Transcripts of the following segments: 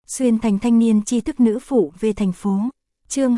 Xuyên thành thanh niên tri thức nữ phụ về thành phố. Chương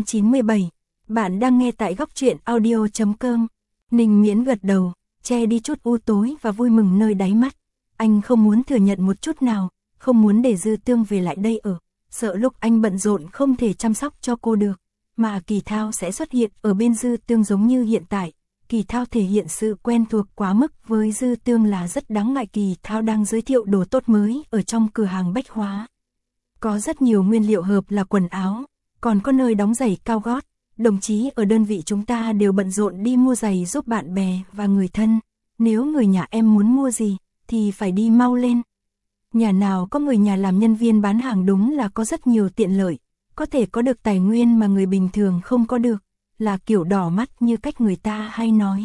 297. Bạn đang nghe tại góc truyện audio.com. Ninh Miễn gật đầu, che đi chút u tối và vui mừng nơi đáy mắt. Anh không muốn thừa nhận một chút nào, không muốn để Dư Tương về lại đây ở, sợ lúc anh bận rộn không thể chăm sóc cho cô được, mà Kỳ Thao sẽ xuất hiện ở bên Dư Tương giống như hiện tại. Kỳ Thao thể hiện sự quen thuộc quá mức với Dư Tương là rất đáng ngại. Kỳ Thao đang giới thiệu đồ tốt mới ở trong cửa hàng bách hóa. Có rất nhiều nguyên liệu hợp là quần áo, còn có nơi đóng giày cao gót. Đồng chí ở đơn vị chúng ta đều bận rộn đi mua giày giúp bạn bè và người thân. Nếu người nhà em muốn mua gì, thì phải đi mau lên. Nhà nào có người nhà làm nhân viên bán hàng đúng là có rất nhiều tiện lợi, có thể có được tài nguyên mà người bình thường không có được, là kiểu đỏ mắt như cách người ta hay nói.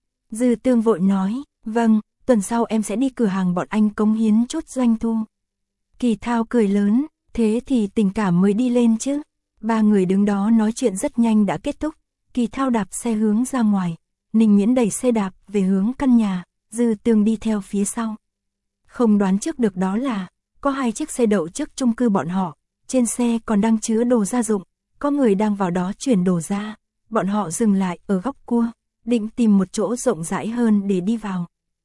Dư Tương vội nói, vâng, tuần sau em sẽ đi cửa hàng bọn anh cống hiến chút doanh thu. Kỳ Thao cười lớn, thế thì tình cảm mới đi lên chứ. Ba người đứng đó nói chuyện rất nhanh đã kết thúc. Kỳ Thao đạp xe hướng ra ngoài, Ninh Miễn đẩy xe đạp về hướng căn nhà, Dư Tương đi theo phía sau. Không đoán trước được đó là, có 2 chiếc xe đậu trước chung cư bọn họ, trên xe còn đang chứa đồ gia dụng, có người đang vào đó chuyển đồ ra. Bọn họ dừng lại ở góc cua, định tìm một chỗ rộng rãi hơn để đi vào.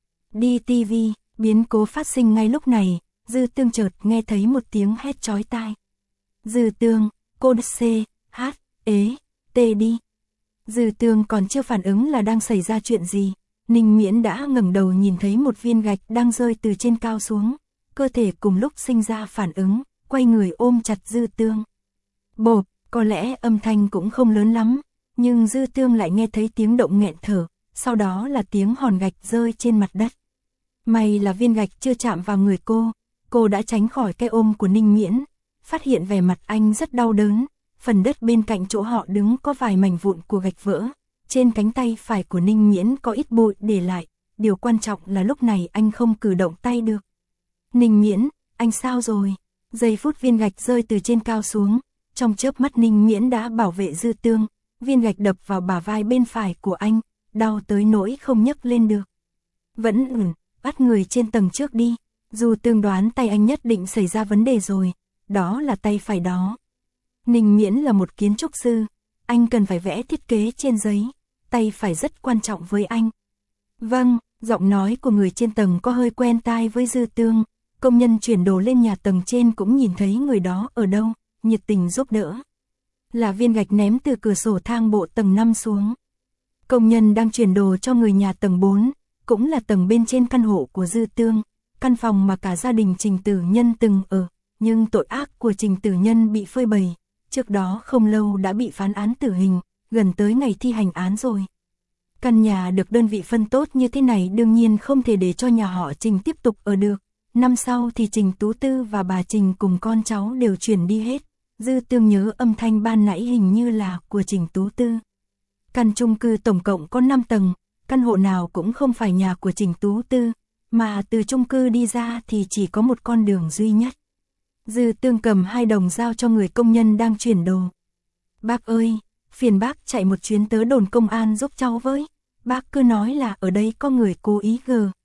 Đi tivi, biến cố phát sinh ngay lúc này, Dư Tương chợt nghe thấy một tiếng hét chói tai. Dư Tương, cô C, H, ế, T đi. Dư Tương còn chưa phản ứng là đang xảy ra chuyện gì. Ninh Miễn đã ngẩng đầu nhìn thấy một viên gạch đang rơi từ trên cao xuống. Cơ thể cùng lúc sinh ra phản ứng, quay người ôm chặt Dư Tương. Bộp, có lẽ âm thanh cũng không lớn lắm, nhưng Dư Tương lại nghe thấy tiếng động nghẹn thở, sau đó là tiếng hòn gạch rơi trên mặt đất. May là viên gạch chưa chạm vào người cô đã tránh khỏi cái ôm của Ninh Miễn, phát hiện vẻ mặt anh rất đau đớn, phần đất bên cạnh chỗ họ đứng có vài mảnh vụn của gạch vỡ, trên cánh tay phải của Ninh Miễn có ít bụi để lại, điều quan trọng là lúc này anh không cử động tay được. Ninh Miễn, anh sao rồi? Giây phút viên gạch rơi từ trên cao xuống, trong chớp mắt Ninh Miễn đã bảo vệ Dư Tương, viên gạch đập vào bả vai bên phải của anh, đau tới nỗi không nhấc lên được. Vẫn bắt người trên tầng trước đi. Dù Tương đoán tay anh nhất định xảy ra vấn đề rồi, đó là tay phải đó. Ninh Miễn là một kiến trúc sư, anh cần phải vẽ thiết kế trên giấy, tay phải rất quan trọng với anh. Vâng, giọng nói của người trên tầng có hơi quen tai với Dư Tương, công nhân chuyển đồ lên nhà tầng trên cũng nhìn thấy người đó ở đâu, nhiệt tình giúp đỡ. Là viên gạch ném từ cửa sổ thang bộ tầng 5 xuống. Công nhân đang chuyển đồ cho người nhà tầng 4, cũng là tầng bên trên căn hộ của Dư Tương. Căn phòng mà cả gia đình Trình Tử Nhân từng ở, nhưng tội ác của Trình Tử Nhân bị phơi bày, trước đó không lâu đã bị phán án tử hình, gần tới ngày thi hành án rồi. Căn nhà được đơn vị phân tốt như thế này đương nhiên không thể để cho nhà họ Trình tiếp tục ở được. Năm sau thì Trình Tú Tư và bà Trình cùng con cháu đều chuyển đi hết. Dư Tương nhớ âm thanh ban nãy hình như là của Trình Tú Tư. Căn chung cư tổng cộng có 5 tầng, căn hộ nào cũng không phải nhà của Trình Tú Tư, mà từ chung cư đi ra thì chỉ có một con đường duy nhất. Dư Tương cầm 2 đồng giao cho người công nhân đang chuyển đồ. Bác ơi, phiền bác chạy một chuyến tới đồn công an giúp cháu với. Bác cứ nói là ở đây có người cố ý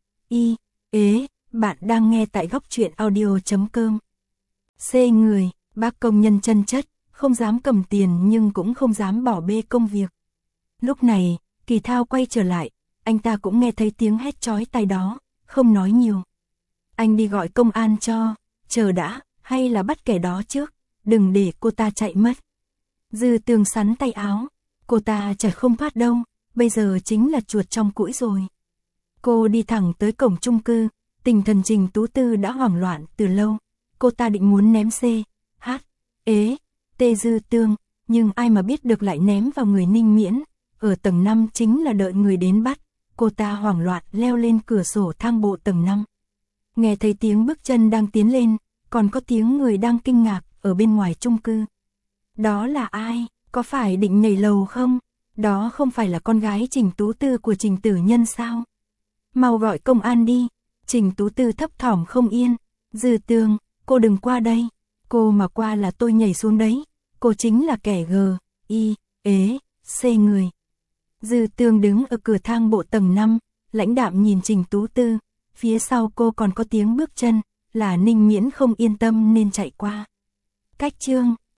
bạn đang nghe tại góc truyện audio.com. C người, bác công nhân chân chất, không dám cầm tiền nhưng cũng không dám bỏ bê công việc. Lúc này, Kỳ Thao quay trở lại, anh ta cũng nghe thấy tiếng hét chói tai đó, không nói nhiều. Anh đi gọi công an cho, chờ đã, hay là bắt kẻ đó trước, đừng để cô ta chạy mất. Dư Tương sắn tay áo, cô ta chạy không thoát đâu, bây giờ chính là chuột trong cũi rồi. Cô đi thẳng tới cổng chung cư, tinh thần Trình Tú Tư đã hoảng loạn từ lâu, cô ta định muốn ném C, H, T Dư Tương, nhưng ai mà biết được lại ném vào người Ninh Miễn, ở tầng 5 chính là đợi người đến bắt. Cô ta hoảng loạn leo lên cửa sổ thang bộ tầng 5. Nghe thấy tiếng bước chân đang tiến lên, còn có tiếng người đang kinh ngạc ở bên ngoài chung cư. Đó là ai? Có phải định nhảy lầu không? Đó không phải là con gái Trình Tú Tư của Trình Tử Nhân sao? Mau gọi công an đi. Trình Tú Tư thấp thỏm không yên. Dư Tương, cô đừng qua đây. Cô mà qua là tôi nhảy xuống đấy. Cô chính là kẻ C người. Dư Tương đứng ở cửa thang bộ tầng 5, lãnh đạm nhìn Trình Tú Tư, phía sau cô còn có tiếng bước chân, là Ninh Miễn không yên tâm nên chạy qua. Cách chương